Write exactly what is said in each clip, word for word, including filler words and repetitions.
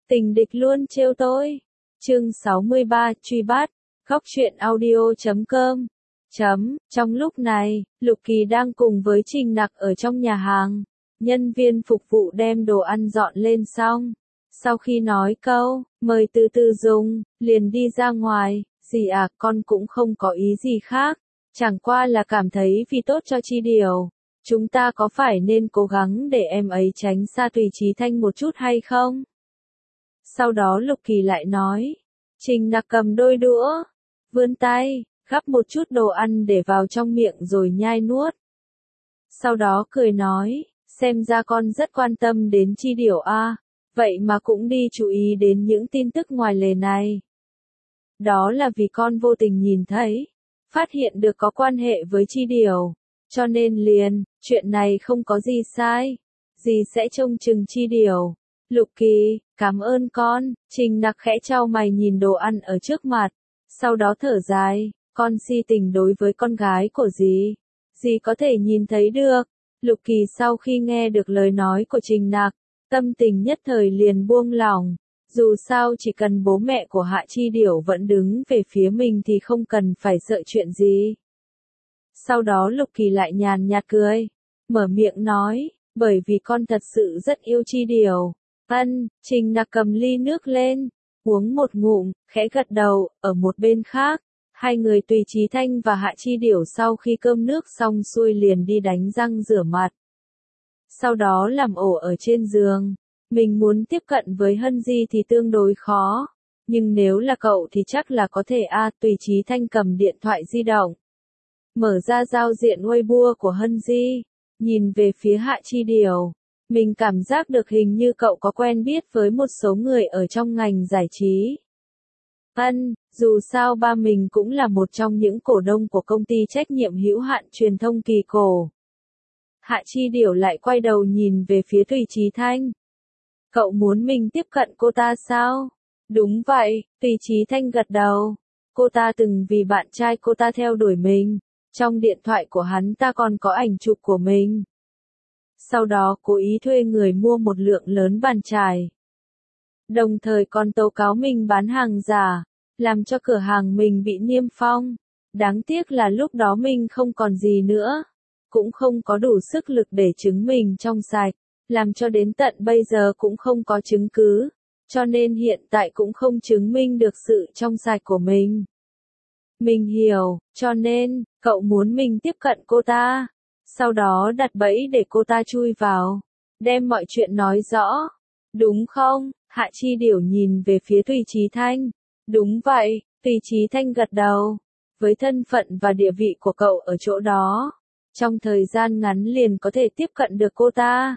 Tình địch luôn trêu tôi. Chương sáu mươi ba, truy bắt. Góc truyện audio chấm com. Chấm, trong lúc này, Lục Kỳ đang cùng với Trình Nặc ở trong nhà hàng. Nhân viên phục vụ đem đồ ăn dọn lên xong. Sau khi nói câu, mời từ từ dùng, liền đi ra ngoài. Dì à, con cũng không có ý gì khác. Chẳng qua là cảm thấy vì tốt cho Chi Điều. Chúng ta có phải nên cố gắng để em ấy tránh xa Tùy Chí Thanh một chút hay không? Sau đó Lục Kỳ lại nói. Trình Nặc cầm đôi đũa, vươn tay, gắp một chút đồ ăn để vào trong miệng rồi nhai nuốt. Sau đó cười nói, xem ra con rất quan tâm đến Chi Điều a, vậy mà cũng đi chú ý đến những tin tức ngoài lề này. Đó là vì con vô tình nhìn thấy, phát hiện được có quan hệ với Chi Điều, cho nên liền, chuyện này không có gì sai, dì sẽ trông chừng Chi Điều. Lục Kỳ, cảm ơn con. Trình Nặc khẽ chau mày nhìn đồ ăn ở trước mặt, sau đó thở dài, con si tình đối với con gái của dì, dì có thể nhìn thấy được. Lục Kỳ sau khi nghe được lời nói của Trình Nặc, tâm tình nhất thời liền buông lỏng, dù sao chỉ cần bố mẹ của Hạ Chi Điểu vẫn đứng về phía mình thì không cần phải sợ chuyện gì. Sau đó Lục Kỳ lại nhàn nhạt cười, mở miệng nói, bởi vì con thật sự rất yêu Chi Điểu. Ân, Trình Nặc cầm ly nước lên, uống một ngụm, khẽ gật đầu. Ở một bên khác, hai người Tùy Chí Thanh và Hạ Chi Điểu sau khi cơm nước xong xuôi liền đi đánh răng rửa mặt. Sau đó làm ổ ở trên giường. Mình muốn tiếp cận với Hân Di thì tương đối khó, nhưng nếu là cậu thì chắc là có thể a. À, Tùy Chí Thanh cầm điện thoại di động, mở ra giao diện Weibo của Hân Di, nhìn về phía Hạ Chi Điểu. Mình cảm giác được hình như cậu có quen biết với một số người ở trong ngành giải trí. Ân, dù sao ba mình cũng là một trong những cổ đông của công ty trách nhiệm hữu hạn truyền thông Kỳ Cổ. Hạ Chi Điểu lại quay đầu nhìn về phía Tùy Chí Thanh. Cậu muốn mình tiếp cận cô ta sao? Đúng vậy, Tùy Chí Thanh gật đầu. Cô ta từng vì bạn trai cô ta theo đuổi mình. Trong điện thoại của hắn ta còn có ảnh chụp của mình. Sau đó cố ý thuê người mua một lượng lớn bàn chải. Đồng thời còn tố cáo mình bán hàng giả, làm cho cửa hàng mình bị niêm phong. Đáng tiếc là lúc đó mình không còn gì nữa, cũng không có đủ sức lực để chứng minh trong sạch, làm cho đến tận bây giờ cũng không có chứng cứ, cho nên hiện tại cũng không chứng minh được sự trong sạch của mình. Mình hiểu, cho nên, cậu muốn mình tiếp cận cô ta, sau đó đặt bẫy để cô ta chui vào, đem mọi chuyện nói rõ, đúng không? Hạ Chi Điểu nhìn về phía Tùy Chí Thanh. Đúng vậy, Tùy Chí Thanh gật đầu. Với thân phận và địa vị của cậu ở chỗ đó, trong thời gian ngắn liền có thể tiếp cận được cô ta.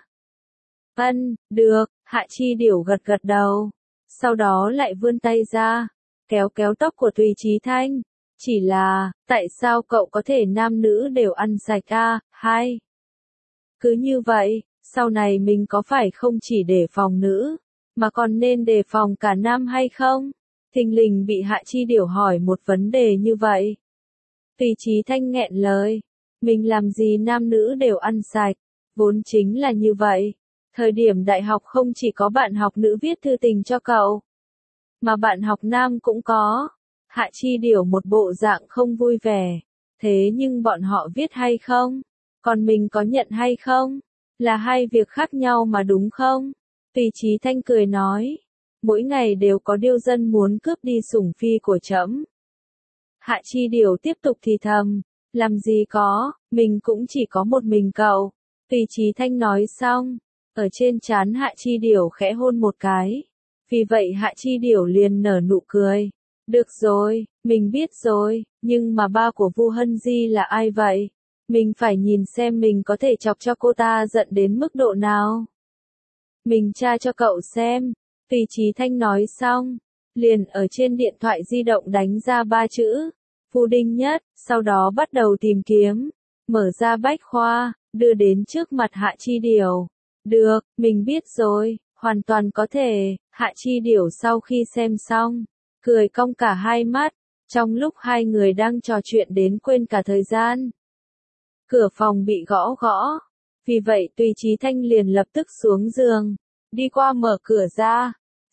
Ân, được, Hạ Chi Điểu gật gật đầu. Sau đó lại vươn tay ra, kéo kéo tóc của Tùy Chí Thanh. Chỉ là, tại sao cậu có thể nam nữ đều ăn sạch a? Hai. Cứ như vậy, sau này mình có phải không chỉ đề phòng nữ, mà còn nên đề phòng cả nam hay không? Thình lình bị Hạ Chi Điểu hỏi một vấn đề như vậy. Tùy Chí Thanh nghẹn lời. Mình làm gì nam nữ đều ăn sạch, vốn chính là như vậy. Thời điểm đại học không chỉ có bạn học nữ viết thư tình cho cậu, mà bạn học nam cũng có. Hạ Chi Điểu một bộ dạng không vui vẻ. Thế nhưng bọn họ viết hay không? Còn mình có nhận hay không? Là hai việc khác nhau mà đúng không? Tùy Chí Thanh cười nói. Mỗi ngày đều có điêu dân muốn cướp đi sủng phi của trẫm. Hạ Chi Điểu tiếp tục thì thầm. Làm gì có, mình cũng chỉ có một mình cậu. Tùy Chí Thanh nói xong, ở trên trán Hạ Chi Điểu khẽ hôn một cái. Vì vậy Hạ Chi Điểu liền nở nụ cười. Được rồi, mình biết rồi, nhưng mà ba của Vu Hân Di là ai vậy? Mình phải nhìn xem mình có thể chọc cho cô ta giận đến mức độ nào. Mình tra cho cậu xem. Tùy Chí Thanh nói xong, liền ở trên điện thoại di động đánh ra ba chữ. Vu Đinh Nhất, sau đó bắt đầu tìm kiếm. Mở ra bách khoa, đưa đến trước mặt Hạ Chi Điểu. Được, mình biết rồi, hoàn toàn có thể. Hạ Chi Điểu sau khi xem xong, cười cong cả hai mắt, trong lúc hai người đang trò chuyện đến quên cả thời gian. Cửa phòng bị gõ gõ, vì vậy Tùy Chí Thanh liền lập tức xuống giường, đi qua mở cửa ra.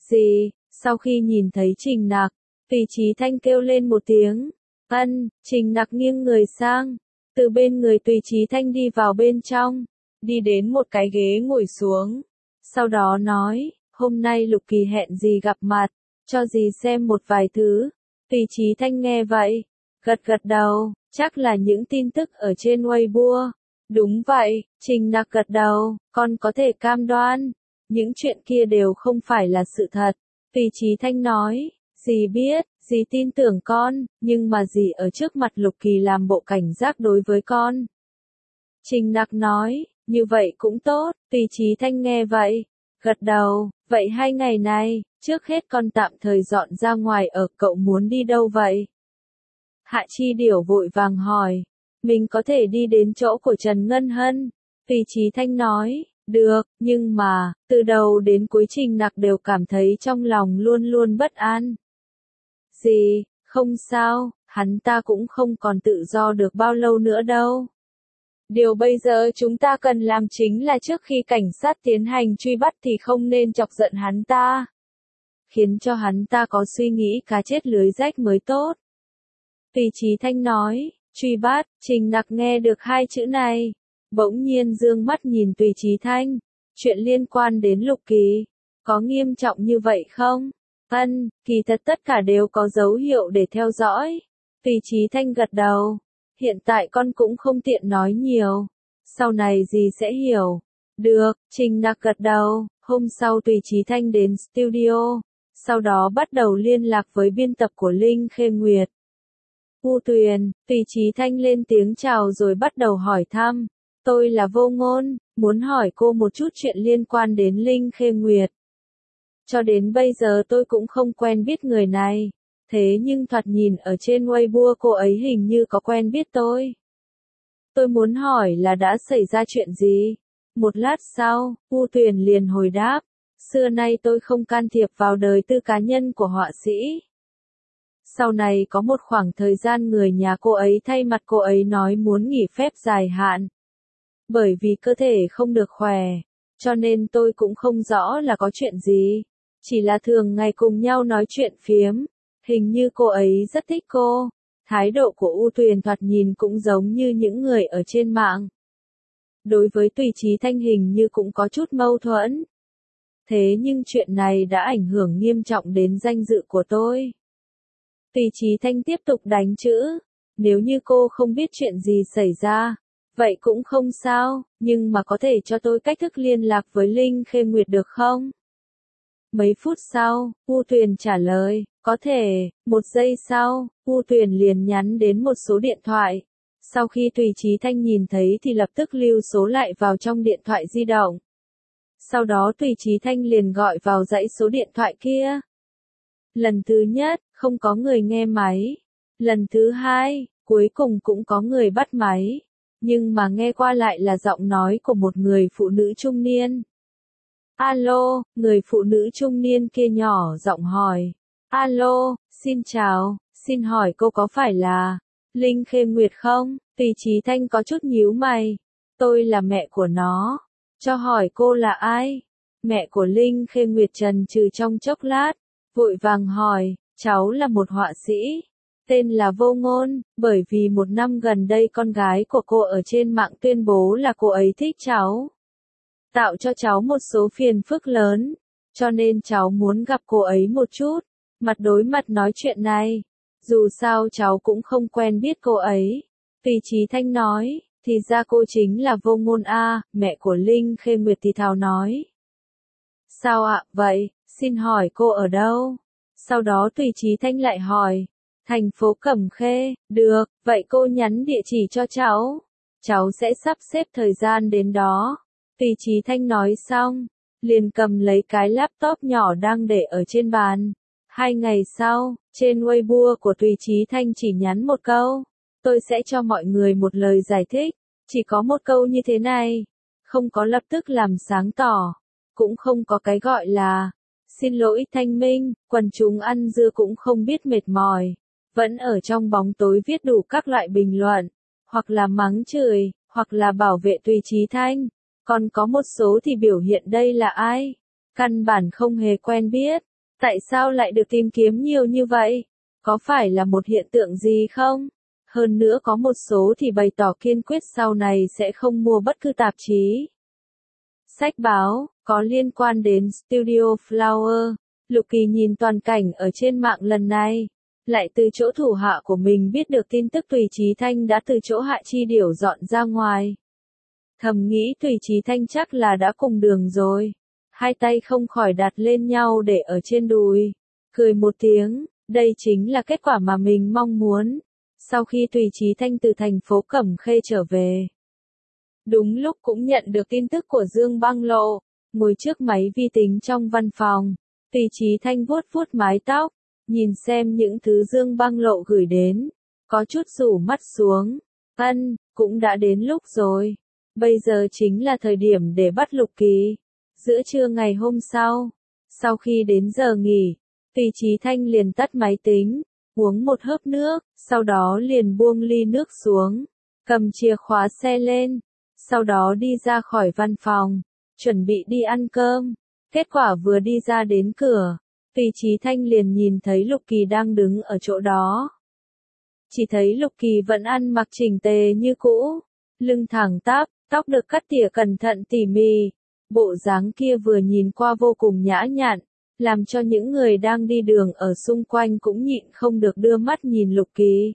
Gì? Sau khi nhìn thấy Trình Nặc, Tùy Chí Thanh kêu lên một tiếng. Ân, Trình Nặc nghiêng người sang, từ bên người Tùy Chí Thanh đi vào bên trong, đi đến một cái ghế ngồi xuống. Sau đó nói, hôm nay Lục Kỳ hẹn dì gặp mặt, cho dì xem một vài thứ. Tùy Chí Thanh nghe vậy, gật gật đầu, chắc là những tin tức ở trên Weibo. Đúng vậy, Trình Nặc gật đầu, con có thể cam đoan, những chuyện kia đều không phải là sự thật. Tùy Chí Thanh nói, dì biết, dì tin tưởng con, nhưng mà dì ở trước mặt Lục Kỳ làm bộ cảnh giác đối với con. Trình Nặc nói, như vậy cũng tốt. Tùy Chí Thanh nghe vậy, gật đầu, vậy hai ngày này, trước hết con tạm thời dọn ra ngoài ở, cậu muốn đi đâu vậy? Hạ Chi Điểu vội vàng hỏi, mình có thể đi đến chỗ của Trần Ngân Hân. Tùy Chí Thanh nói, được, nhưng mà, từ đầu đến cuối Trình Nặc đều cảm thấy trong lòng luôn luôn bất an. Gì, không sao, hắn ta cũng không còn tự do được bao lâu nữa đâu. Điều bây giờ chúng ta cần làm chính là trước khi cảnh sát tiến hành truy bắt thì không nên chọc giận hắn ta. Khiến cho hắn ta có suy nghĩ cá chết lưới rách mới tốt. Tùy Chí Thanh nói, truy bắt. Trình Nặc nghe được hai chữ này, bỗng nhiên dương mắt nhìn Tùy Chí Thanh. Chuyện liên quan đến Lục Kỳ, có nghiêm trọng như vậy không? Ân, kỳ thật tất cả đều có dấu hiệu để theo dõi. Tùy Chí Thanh gật đầu. Hiện tại con cũng không tiện nói nhiều. Sau này dì sẽ hiểu. Được, Trình Nặc gật đầu. Hôm sau Tùy Chí Thanh đến studio. Sau đó bắt đầu liên lạc với biên tập của Linh Khê Nguyệt. U Tuyền, Tùy Chí Thanh lên tiếng chào rồi bắt đầu hỏi thăm. Tôi là Vô Ngôn, muốn hỏi cô một chút chuyện liên quan đến Linh Khê Nguyệt. Cho đến bây giờ tôi cũng không quen biết người này. Thế nhưng thoạt nhìn ở trên Weibo cô ấy hình như có quen biết tôi. Tôi muốn hỏi là đã xảy ra chuyện gì? Một lát sau, U Tuyền liền hồi đáp. Xưa nay tôi không can thiệp vào đời tư cá nhân của họa sĩ. Sau này có một khoảng thời gian người nhà cô ấy thay mặt cô ấy nói muốn nghỉ phép dài hạn. Bởi vì cơ thể không được khỏe, cho nên tôi cũng không rõ là có chuyện gì. Chỉ là thường ngày cùng nhau nói chuyện phiếm. Hình như cô ấy rất thích cô. Thái độ của U Tuyền thoạt nhìn cũng giống như những người ở trên mạng. Đối với Tùy Chí Thanh hình như cũng có chút mâu thuẫn. Thế nhưng chuyện này đã ảnh hưởng nghiêm trọng đến danh dự của tôi. Tùy Chí Thanh tiếp tục đánh chữ. Nếu như cô không biết chuyện gì xảy ra, vậy cũng không sao, nhưng mà có thể cho tôi cách thức liên lạc với Linh Khê Nguyệt được không? Mấy phút sau, U Tuyền trả lời, có thể. Một giây sau, U Tuyền liền nhắn đến một số điện thoại. Sau khi Tùy Chí Thanh nhìn thấy thì lập tức lưu số lại vào trong điện thoại di động. Sau đó Tùy Chí Thanh liền gọi vào dãy số điện thoại kia. Lần thứ nhất, không có người nghe máy. Lần thứ hai, cuối cùng cũng có người bắt máy. Nhưng mà nghe qua lại là giọng nói của một người phụ nữ trung niên. Alo, người phụ nữ trung niên kia nhỏ giọng hỏi. Alo, xin chào, xin hỏi cô có phải là Linh Khê Nguyệt không? Tùy Chí Thanh có chút nhíu mày. Tôi là mẹ của nó. Cho hỏi cô là ai? Mẹ của Linh Khê Nguyệt trần trừ trong chốc lát, vội vàng hỏi, cháu là một họa sĩ, tên là Vô Ngôn, bởi vì một năm gần đây con gái của cô ở trên mạng tuyên bố là cô ấy thích cháu. Tạo cho cháu một số phiền phức lớn, cho nên cháu muốn gặp cô ấy một chút, mặt đối mặt nói chuyện này. Dù sao cháu cũng không quen biết cô ấy. Tùy Chí Thanh nói, thì ra cô chính là Vô Ngôn a, mẹ của Linh Khê Nguyệt thì thào nói. Sao ạ, vậy, xin hỏi cô ở đâu? Sau đó Tùy Chí Thanh lại hỏi, thành phố Cẩm Khê, được, vậy cô nhắn địa chỉ cho cháu. Cháu sẽ sắp xếp thời gian đến đó. Tùy Chí Thanh nói xong, liền cầm lấy cái laptop nhỏ đang để ở trên bàn. Hai ngày sau, trên Weibo của Tùy Chí Thanh chỉ nhắn một câu. Tôi sẽ cho mọi người một lời giải thích. Chỉ có một câu như thế này. Không có lập tức làm sáng tỏ. Cũng không có cái gọi là xin lỗi thanh minh. Quần chúng ăn dưa cũng không biết mệt mỏi. Vẫn ở trong bóng tối viết đủ các loại bình luận. Hoặc là mắng chửi, hoặc là bảo vệ Tùy Chí Thanh. Còn có một số thì biểu hiện đây là ai. Căn bản không hề quen biết. Tại sao lại được tìm kiếm nhiều như vậy? Có phải là một hiện tượng gì không? Hơn nữa có một số thì bày tỏ kiên quyết sau này sẽ không mua bất cứ tạp chí, sách báo, có liên quan đến Studio Flower. Lục Kỳ nhìn toàn cảnh ở trên mạng lần này, lại từ chỗ thủ hạ của mình biết được tin tức Tùy Chí Thanh đã từ chỗ Hạ Chi Điểu dọn ra ngoài. Thầm nghĩ Tùy Chí Thanh chắc là đã cùng đường rồi. Hai tay không khỏi đặt lên nhau để ở trên đùi. Cười một tiếng, đây chính là kết quả mà mình mong muốn. Sau khi Tùy Chí Thanh từ thành phố Cẩm Khê trở về, đúng lúc cũng nhận được tin tức của Dương Băng Lộ, ngồi trước máy vi tính trong văn phòng. Tùy Chí Thanh vuốt vuốt mái tóc, nhìn xem những thứ Dương Băng Lộ gửi đến, có chút rủ mắt xuống. Ân, cũng đã đến lúc rồi. Bây giờ chính là thời điểm để bắt Lục Kỳ. Giữa trưa ngày hôm sau, sau khi đến giờ nghỉ, Tùy Chí Thanh liền tắt máy tính, uống một hớp nước, sau đó liền buông ly nước xuống, cầm chìa khóa xe lên, sau đó đi ra khỏi văn phòng, chuẩn bị đi ăn cơm. Kết quả vừa đi ra đến cửa, Tùy Chí Thanh liền nhìn thấy Lục Kỳ đang đứng ở chỗ đó. Chỉ thấy Lục Kỳ vẫn ăn mặc chỉnh tề như cũ, lưng thẳng tắp, tóc được cắt tỉa cẩn thận tỉ mỉ. Bộ dáng kia vừa nhìn qua vô cùng nhã nhặn, làm cho những người đang đi đường ở xung quanh cũng nhịn không được đưa mắt nhìn Lục Kỳ.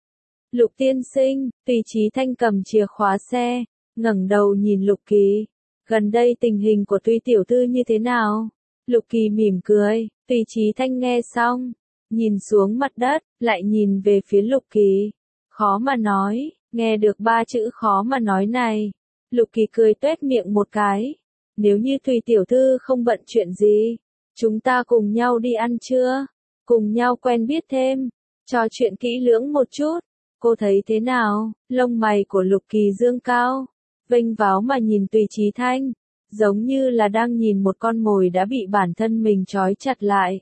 Lục tiên sinh, Tùy Chí Thanh cầm chìa khóa xe, ngẩng đầu nhìn Lục Kỳ. Gần đây tình hình của Tùy tiểu thư như thế nào? Lục Kỳ mỉm cười. Tùy Chí Thanh nghe xong, nhìn xuống mặt đất, lại nhìn về phía Lục Kỳ. Khó mà nói, nghe được ba chữ khó mà nói này. Lục Kỳ cười tuét miệng một cái. Nếu như Tùy tiểu thư không bận chuyện gì, chúng ta cùng nhau đi ăn trưa, cùng nhau quen biết thêm, trò chuyện kỹ lưỡng một chút. Cô thấy thế nào? Lông mày của Lục Kỳ dương cao, vênh váo mà nhìn Tùy Chí Thanh, giống như là đang nhìn một con mồi đã bị bản thân mình trói chặt lại.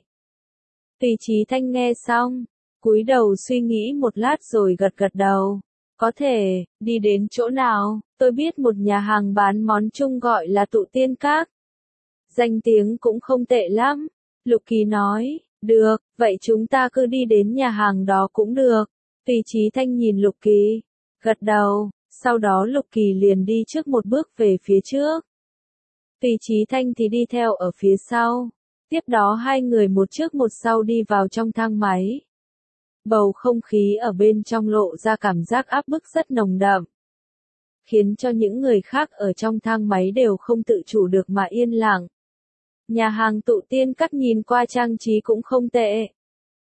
Tùy Chí Thanh nghe xong, cúi đầu suy nghĩ một lát rồi gật gật đầu. Có thể, đi đến chỗ nào? Tôi biết một nhà hàng bán món Trung gọi là Tụ Tiên Các. Danh tiếng cũng không tệ lắm. Lục Kỳ nói, được, vậy chúng ta cứ đi đến nhà hàng đó cũng được. Tùy Chí Thanh nhìn Lục Kỳ, gật đầu, sau đó Lục Kỳ liền đi trước một bước về phía trước. Tùy Chí Thanh thì đi theo ở phía sau. Tiếp đó hai người một trước một sau đi vào trong thang máy. Bầu không khí ở bên trong lộ ra cảm giác áp bức rất nồng đậm, khiến cho những người khác ở trong thang máy đều không tự chủ được mà yên lặng. Nhà hàng Tụ Tiên Các nhìn qua trang trí cũng không tệ.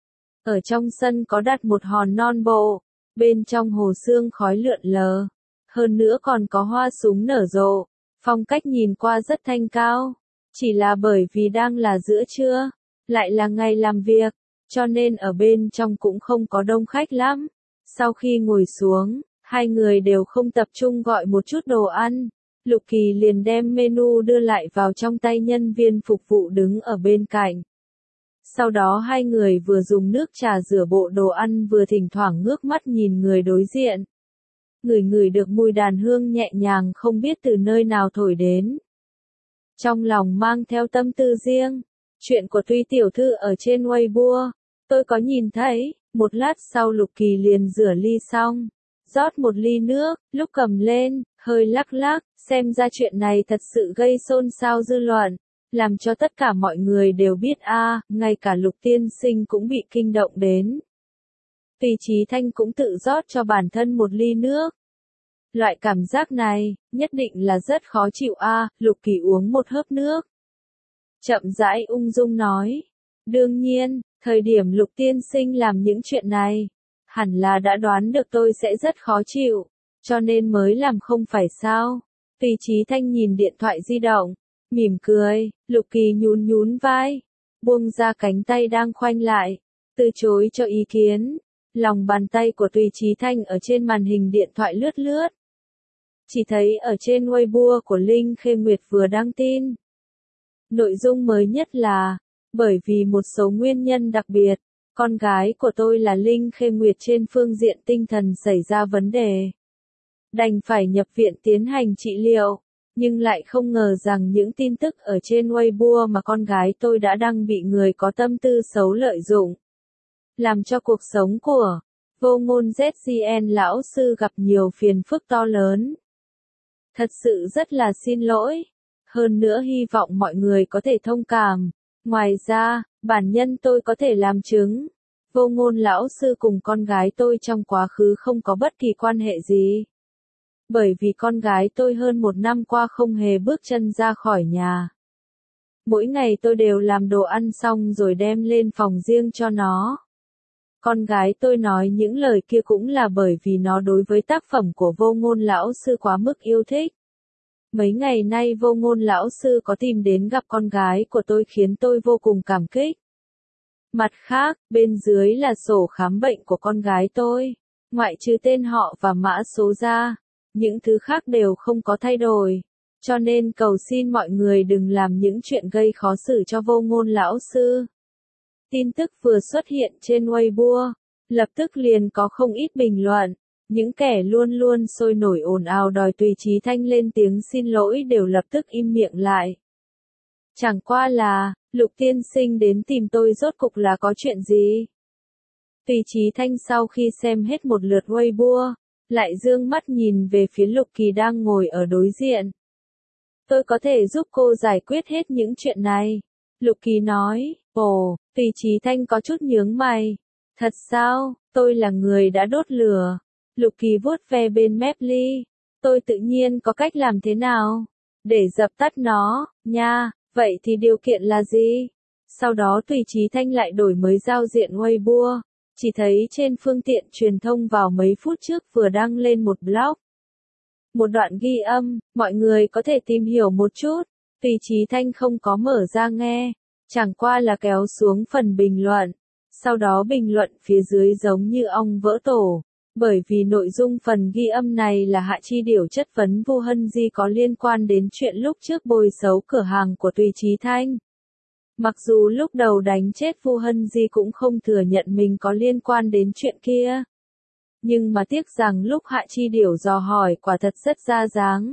Ở trong sân có đặt một hòn non bộ, bên trong hồ sương khói lượn lờ, hơn nữa còn có hoa súng nở rộ, phong cách nhìn qua rất thanh cao. Chỉ là bởi vì đang là giữa trưa, lại là ngày làm việc, cho nên ở bên trong cũng không có đông khách lắm. Sau khi ngồi xuống, hai người đều không tập trung gọi một chút đồ ăn. Lục Kỳ liền đem menu đưa lại vào trong tay nhân viên phục vụ đứng ở bên cạnh. Sau đó hai người vừa dùng nước trà rửa bộ đồ ăn vừa thỉnh thoảng ngước mắt nhìn người đối diện. Ngửi ngửi được mùi đàn hương nhẹ nhàng không biết từ nơi nào thổi đến. Trong lòng mang theo tâm tư riêng. Chuyện của Tuy tiểu thư ở trên Weibo, tôi có nhìn thấy. Một lát sau Lục Kỳ liền rửa ly xong, rót một ly nước, lúc cầm lên, hơi lắc lắc, xem ra chuyện này thật sự gây xôn xao dư luận, làm cho tất cả mọi người đều biết a, à, ngay cả Lục tiên sinh cũng bị kinh động đến. Tùy Chí Thanh cũng tự rót cho bản thân một ly nước. Loại cảm giác này, nhất định là rất khó chịu a, à, Lục Kỳ uống một hớp nước. Chậm rãi ung dung nói. Đương nhiên, thời điểm Lục tiên sinh làm những chuyện này, hẳn là đã đoán được tôi sẽ rất khó chịu, cho nên mới làm không phải sao. Tùy Chí Thanh nhìn điện thoại di động, mỉm cười. Lục Kỳ nhún nhún vai, buông ra cánh tay đang khoanh lại, từ chối cho ý kiến. Lòng bàn tay của Tùy Chí Thanh ở trên màn hình điện thoại lướt lướt. Chỉ thấy ở trên Weibo của Linh Khê Nguyệt vừa đăng tin. Nội dung mới nhất là, bởi vì một số nguyên nhân đặc biệt, con gái của tôi là Linh Khê Nguyệt trên phương diện tinh thần xảy ra vấn đề. Đành phải nhập viện tiến hành trị liệu. Nhưng lại không ngờ rằng những tin tức ở trên Weibo mà con gái tôi đã đăng bị người có tâm tư xấu lợi dụng. Làm cho cuộc sống của Vô Ngôn zét giê en lão sư gặp nhiều phiền phức to lớn. Thật sự rất là xin lỗi. Hơn nữa hy vọng mọi người có thể thông cảm. Ngoài ra, bản nhân tôi có thể làm chứng. Vô Ngôn lão sư cùng con gái tôi trong quá khứ không có bất kỳ quan hệ gì. Bởi vì con gái tôi hơn một năm qua không hề bước chân ra khỏi nhà. Mỗi ngày tôi đều làm đồ ăn xong rồi đem lên phòng riêng cho nó. Con gái tôi nói những lời kia cũng là bởi vì nó đối với tác phẩm của Vô Ngôn lão sư quá mức yêu thích. Mấy ngày nay Vô Ngôn lão sư có tìm đến gặp con gái của tôi khiến tôi vô cùng cảm kích. Mặt khác, bên dưới là sổ khám bệnh của con gái tôi. Ngoại trừ tên họ và mã số ra, những thứ khác đều không có thay đổi. Cho nên cầu xin mọi người đừng làm những chuyện gây khó xử cho Vô Ngôn lão sư. Tin tức vừa xuất hiện trên Weibo, lập tức liền có không ít bình luận. Những kẻ luôn luôn sôi nổi ồn ào đòi Tùy Chí Thanh lên tiếng xin lỗi đều lập tức im miệng lại. Chẳng qua là, Lục tiên sinh đến tìm tôi rốt cục là có chuyện gì? Tùy Chí Thanh sau khi xem hết một lượt Weibo, lại dương mắt nhìn về phía Lục Kỳ đang ngồi ở đối diện. Tôi có thể giúp cô giải quyết hết những chuyện này. Lục Kỳ nói, ồ, Tùy Chí Thanh có chút nhướng mày. Thật sao, tôi là người đã đốt lửa. Lục Kỳ vuốt ve bên mép ly. Tôi tự nhiên có cách làm thế nào? Để dập tắt nó, nha, vậy thì điều kiện là gì? Sau đó Tùy Chí Thanh lại đổi mới giao diện Weibo. Chỉ thấy trên phương tiện truyền thông vào mấy phút trước vừa đăng lên một blog. Một đoạn ghi âm, mọi người có thể tìm hiểu một chút. Tùy Chí Thanh không có mở ra nghe, chẳng qua là kéo xuống phần bình luận. Sau đó bình luận phía dưới giống như ong vỡ tổ. Bởi vì nội dung phần ghi âm này là Hạ Chi Điểu chất vấn Vu Hân Di có liên quan đến chuyện lúc trước bôi xấu cửa hàng của Tùy Chí Thanh. Mặc dù lúc đầu đánh chết Vu Hân Di cũng không thừa nhận mình có liên quan đến chuyện kia. Nhưng mà tiếc rằng lúc Hạ Chi Điểu dò hỏi quả thật rất ra dáng.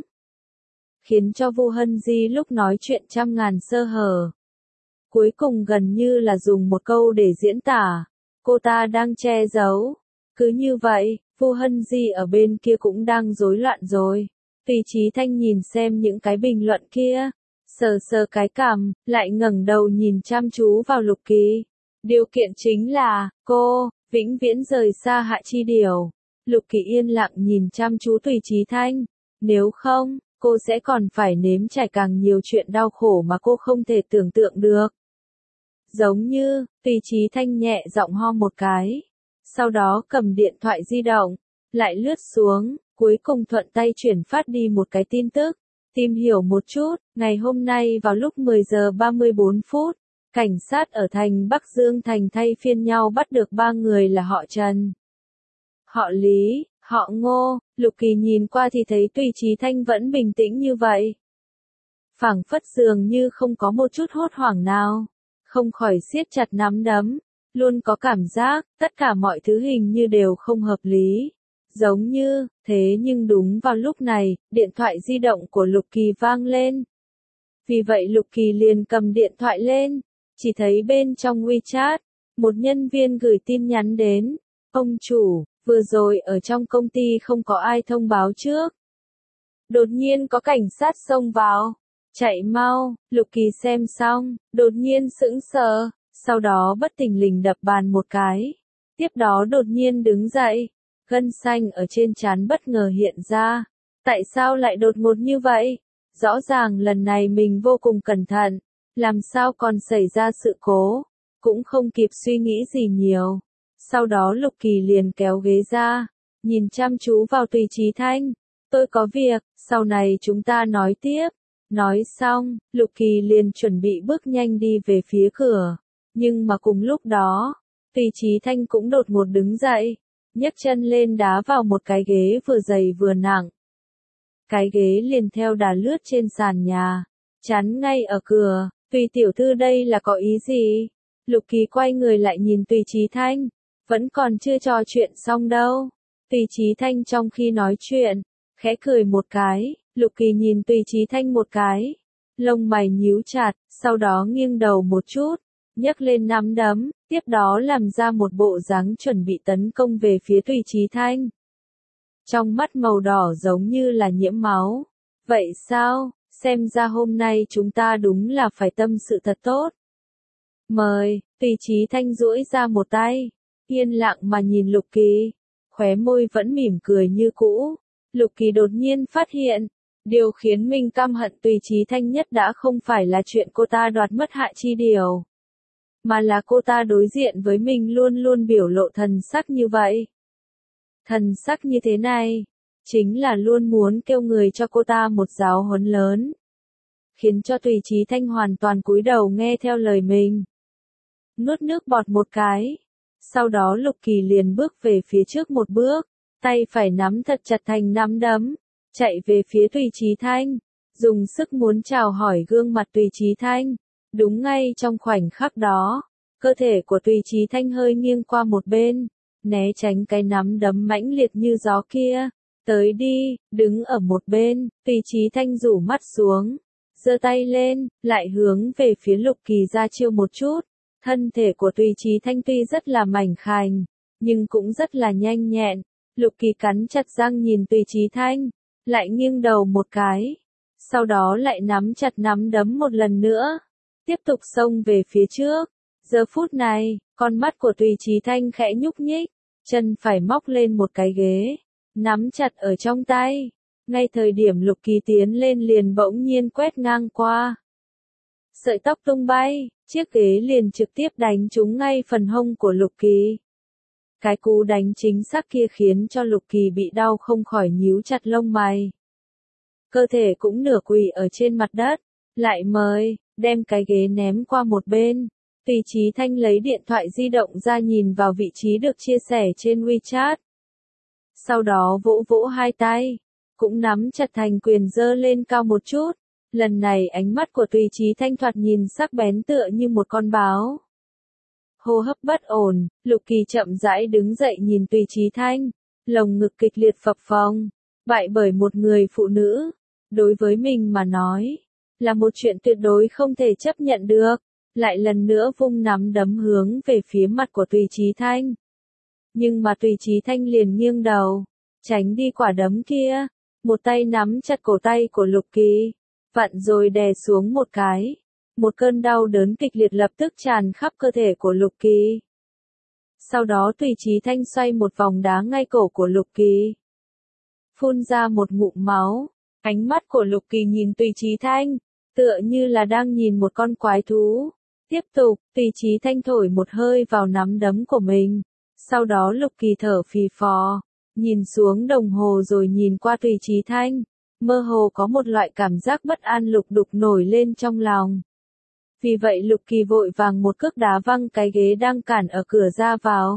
Khiến cho Vu Hân Di lúc nói chuyện trăm ngàn sơ hở. Cuối cùng gần như là dùng một câu để diễn tả. Cô ta đang che giấu. Cứ như vậy, Vu Hân Di ở bên kia cũng đang rối loạn rồi. Tùy Chí Thanh nhìn xem những cái bình luận kia. Sờ sờ cái cằm, lại ngẩng đầu nhìn chăm chú vào Lục Kỳ. Điều kiện chính là, cô, vĩnh viễn rời xa Hạ Chi Điểu. Lục Kỳ yên lặng nhìn chăm chú Tùy Chí Thanh. Nếu không, cô sẽ còn phải nếm trải càng nhiều chuyện đau khổ mà cô không thể tưởng tượng được. Giống như, Tùy Chí Thanh nhẹ giọng ho một cái. Sau đó cầm điện thoại di động, lại lướt xuống, cuối cùng thuận tay chuyển phát đi một cái tin tức. Tìm hiểu một chút, ngày hôm nay vào lúc mười giờ ba mươi bốn phút, cảnh sát ở thành Bắc Dương thành thay phiên nhau bắt được ba người là họ Trần, họ Lý, họ Ngô. Lục Kỳ nhìn qua thì thấy Tùy Chí Thanh vẫn bình tĩnh như vậy. Phảng phất dường như không có một chút hốt hoảng nào, không khỏi siết chặt nắm đấm, luôn có cảm giác, tất cả mọi thứ hình như đều không hợp lý. Giống như, thế nhưng đúng vào lúc này, điện thoại di động của Lục Kỳ vang lên. Vì vậy Lục Kỳ liền cầm điện thoại lên, chỉ thấy bên trong WeChat, một nhân viên gửi tin nhắn đến. Ông chủ, vừa rồi ở trong công ty không có ai thông báo trước. Đột nhiên có cảnh sát xông vào. Chạy mau, Lục Kỳ xem xong, đột nhiên sững sờ, sau đó bất thình lình đập bàn một cái. Tiếp đó đột nhiên đứng dậy. Gân xanh ở trên trán bất ngờ hiện ra. Tại sao lại đột ngột như vậy? Rõ ràng lần này mình vô cùng cẩn thận. Làm sao còn xảy ra sự cố? Cũng không kịp suy nghĩ gì nhiều. Sau đó Lục Kỳ liền kéo ghế ra. Nhìn chăm chú vào Tùy Chí Thanh. Tôi có việc, sau này chúng ta nói tiếp. Nói xong, Lục Kỳ liền chuẩn bị bước nhanh đi về phía cửa. Nhưng mà cùng lúc đó, Tùy Chí Thanh cũng đột ngột đứng dậy. Nhấc chân lên đá vào một cái ghế vừa dày vừa nặng. Cái ghế liền theo đà lướt trên sàn nhà, chắn ngay ở cửa. Tùy tiểu thư đây là có ý gì? Lục Kỳ quay người lại nhìn Tùy Chí Thanh, vẫn còn chưa trò chuyện xong đâu. Tùy Chí Thanh trong khi nói chuyện, khẽ cười một cái, Lục Kỳ nhìn Tùy Chí Thanh một cái, lông mày nhíu chặt, sau đó nghiêng đầu một chút, nhấc lên nắm đấm, tiếp đó làm ra một bộ dáng chuẩn bị tấn công về phía Tùy Chí Thanh. Trong mắt màu đỏ giống như là nhiễm máu. Vậy sao, xem ra hôm nay chúng ta đúng là phải tâm sự thật tốt. Mời, Tùy Chí Thanh duỗi ra một tay, yên lặng mà nhìn Lục Kỳ, khóe môi vẫn mỉm cười như cũ. Lục Kỳ đột nhiên phát hiện, điều khiến mình căm hận Tùy Chí Thanh nhất đã không phải là chuyện cô ta đoạt mất Hạ Chi Điều, mà là cô ta đối diện với mình luôn luôn biểu lộ thần sắc như vậy. Thần sắc như thế này, chính là luôn muốn kêu người cho cô ta một giáo huấn lớn, khiến cho Tùy Chí Thanh hoàn toàn cúi đầu nghe theo lời mình. Nuốt nước bọt một cái, sau đó Lục Kỳ liền bước về phía trước một bước, tay phải nắm thật chặt thành nắm đấm, chạy về phía Tùy Chí Thanh, dùng sức muốn chào hỏi gương mặt Tùy Chí Thanh. Đúng ngay trong khoảnh khắc đó, cơ thể của Tùy Chí Thanh hơi nghiêng qua một bên, né tránh cái nắm đấm mãnh liệt như gió kia. Tới đi, đứng ở một bên, Tùy Chí Thanh rủ mắt xuống, giơ tay lên, lại hướng về phía Lục Kỳ ra chiêu một chút. Thân thể của Tùy Chí Thanh tuy rất là mảnh khảnh, nhưng cũng rất là nhanh nhẹn. Lục Kỳ cắn chặt răng nhìn Tùy Chí Thanh, lại nghiêng đầu một cái, sau đó lại nắm chặt nắm đấm một lần nữa, tiếp tục xông về phía trước. Giờ phút này, con mắt của Tùy Chí Thanh khẽ nhúc nhích, chân phải móc lên một cái ghế, nắm chặt ở trong tay. Ngay thời điểm Lục Kỳ tiến lên liền bỗng nhiên quét ngang qua. Sợi tóc tung bay, chiếc ghế liền trực tiếp đánh trúng ngay phần hông của Lục Kỳ. Cái cú đánh chính xác kia khiến cho Lục Kỳ bị đau không khỏi nhíu chặt lông mày. Cơ thể cũng nửa quỳ ở trên mặt đất, lại mời, đem cái ghế ném qua một bên. Tùy Chí Thanh lấy điện thoại di động ra nhìn vào vị trí được chia sẻ trên WeChat. Sau đó vỗ vỗ hai tay, cũng nắm chặt thành quyền giơ lên cao một chút. Lần này ánh mắt của Tùy Chí Thanh thoạt nhìn sắc bén tựa như một con báo. Hô hấp bất ổn, Lục Kỳ chậm rãi đứng dậy nhìn Tùy Chí Thanh, lồng ngực kịch liệt phập phồng, bại bởi một người phụ nữ, đối với mình mà nói, là một chuyện tuyệt đối không thể chấp nhận được. Lại lần nữa vung nắm đấm hướng về phía mặt của Tùy Chí Thanh. Nhưng mà Tùy Chí Thanh liền nghiêng đầu, tránh đi quả đấm kia, một tay nắm chặt cổ tay của Lục Kỳ, vặn rồi đè xuống một cái. Một cơn đau đớn kịch liệt lập tức tràn khắp cơ thể của Lục Kỳ. Sau đó Tùy Chí Thanh xoay một vòng đá ngay cổ của Lục Kỳ, phun ra một ngụm máu. Ánh mắt của Lục Kỳ nhìn Tùy Chí Thanh, tựa như là đang nhìn một con quái thú. Tiếp tục, Tùy Chí Thanh thổi một hơi vào nắm đấm của mình. Sau đó Lục Kỳ thở phì phò, nhìn xuống đồng hồ rồi nhìn qua Tùy Chí Thanh. Mơ hồ có một loại cảm giác bất an lục đục nổi lên trong lòng. Vì vậy Lục Kỳ vội vàng một cước đá văng cái ghế đang cản ở cửa ra vào.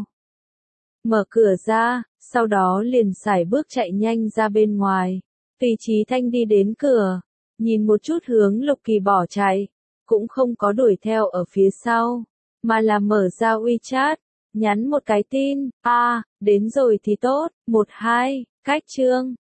Mở cửa ra, sau đó liền sải bước chạy nhanh ra bên ngoài. Tùy Chí Thanh đi đến cửa, nhìn một chút hướng Lục Kỳ bỏ chạy, cũng không có đuổi theo ở phía sau, mà là mở ra WeChat, nhắn một cái tin, a, à, đến rồi thì tốt, một hai, cách chương.